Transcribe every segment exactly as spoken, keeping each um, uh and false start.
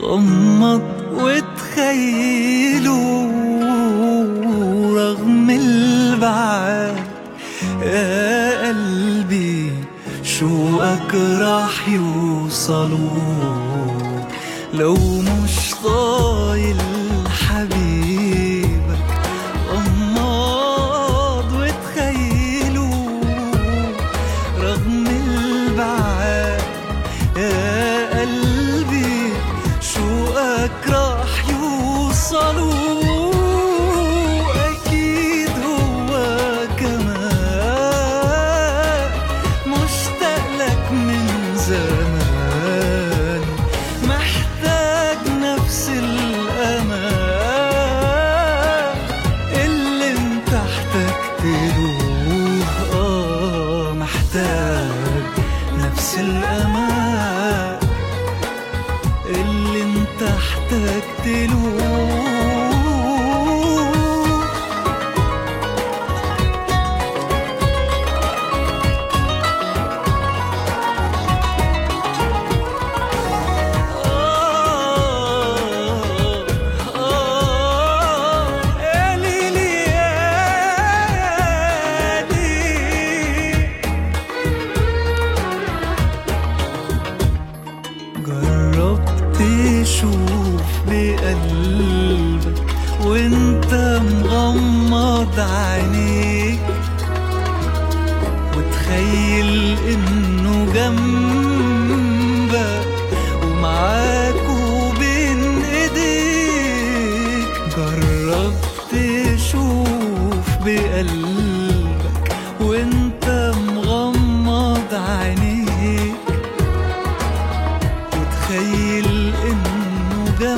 غمض وتخيلوا رغم البعاد يا قلبي شوقك راح يوصلوا. لو مش طايل حبيبك غمض وتخيلوا رغم البعاد يا قلبي شوقك راح يوصلوا. أكيد هو كمان مشتاق لك من زمان، محتاج نفس الأمان اللي انت احتجت له. آه محتاج نفس الأمان اللي انت احتجت له. تشوف بقلبك وانت مغمض عينيك وتخيل انه جنبك ومعاك وبين ايديك. جرب تشوف بقلبك وانت مغمض عينيك وتخيل انه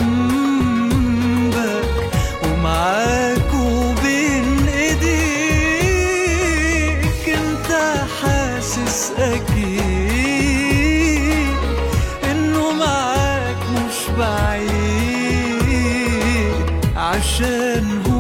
جنبك ومعاك وبين ايديك. انت حاسس اكيد انه معاك مش بعيد عشان هو